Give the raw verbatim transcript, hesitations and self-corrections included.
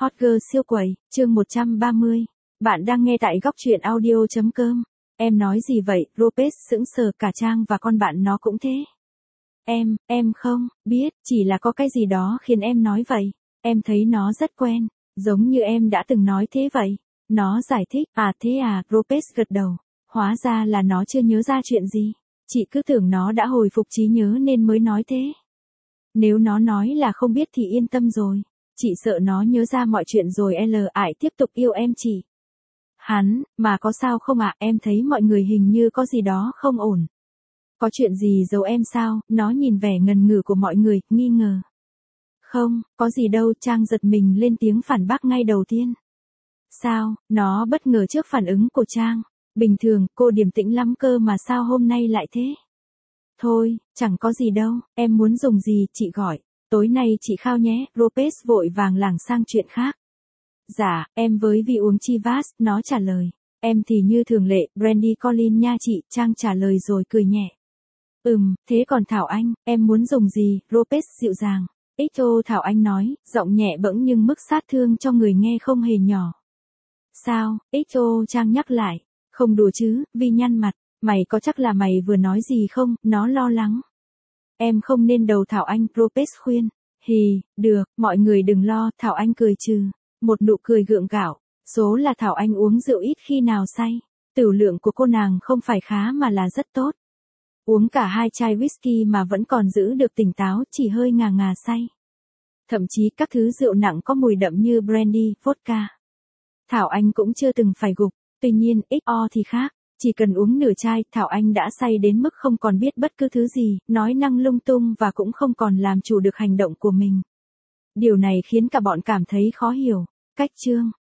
Hot girl siêu quẩy, chương một trăm ba mươi. Bạn đang nghe tại góc truyện audio chấm com. Em nói gì vậy? Lopez sững sờ, cả Trang và con bạn nó cũng thế. Em, em không biết, chỉ là có cái gì đó khiến em nói vậy. Em thấy nó rất quen, giống như em đã từng nói thế vậy. Nó giải thích, à thế à, Lopez gật đầu. Hóa ra là nó chưa nhớ ra chuyện gì. Chị cứ tưởng nó đã hồi phục trí nhớ nên mới nói thế. Nếu nó nói là không biết thì yên tâm rồi. Chị sợ nó nhớ ra mọi chuyện rồi L ải tiếp tục yêu em chị. Hắn, mà có sao không ạ? Em thấy mọi người hình như có gì đó không ổn. Có chuyện gì giấu em sao? Nó nhìn vẻ ngần ngừ của mọi người, nghi ngờ. Không, có gì đâu. Trang giật mình lên tiếng phản bác ngay đầu tiên. Sao? Nó bất ngờ trước phản ứng của Trang. Bình thường, cô điềm tĩnh lắm cơ mà sao hôm nay lại thế? Thôi, chẳng có gì đâu, em muốn dùng gì, chị gọi. Tối nay chị khao nhé, Lopez vội vàng lảng sang chuyện khác. Dạ, em với Vi uống Chivas, nó trả lời. Em thì như thường lệ, Brandy Colin nha chị, Trang trả lời rồi cười nhẹ. Ừm, thế còn Thảo Anh, em muốn dùng gì, Lopez dịu dàng. ích ô Thảo Anh nói, giọng nhẹ bẫng nhưng mức sát thương cho người nghe không hề nhỏ. Sao, ích ô Trang nhắc lại. Không đùa chứ, Vi nhăn mặt. Mày có chắc là mày vừa nói gì không, nó lo lắng. Em không nên đầu Thảo Anh, Lopez khuyên. Hì, được, mọi người đừng lo, Thảo Anh cười trừ. Một nụ cười gượng gạo. Số là Thảo Anh uống rượu ít khi nào say. Tửu lượng của cô nàng không phải khá mà là rất tốt. Uống cả hai chai whisky mà vẫn còn giữ được tỉnh táo, chỉ hơi ngà ngà say. Thậm chí các thứ rượu nặng có mùi đậm như brandy, vodka. Thảo Anh cũng chưa từng phải gục, tuy nhiên ích o thì khác. Chỉ cần uống nửa chai, Thảo Anh đã say đến mức không còn biết bất cứ thứ gì, nói năng lung tung và cũng không còn làm chủ được hành động của mình. Điều này khiến cả bọn cảm thấy khó hiểu. Cách chương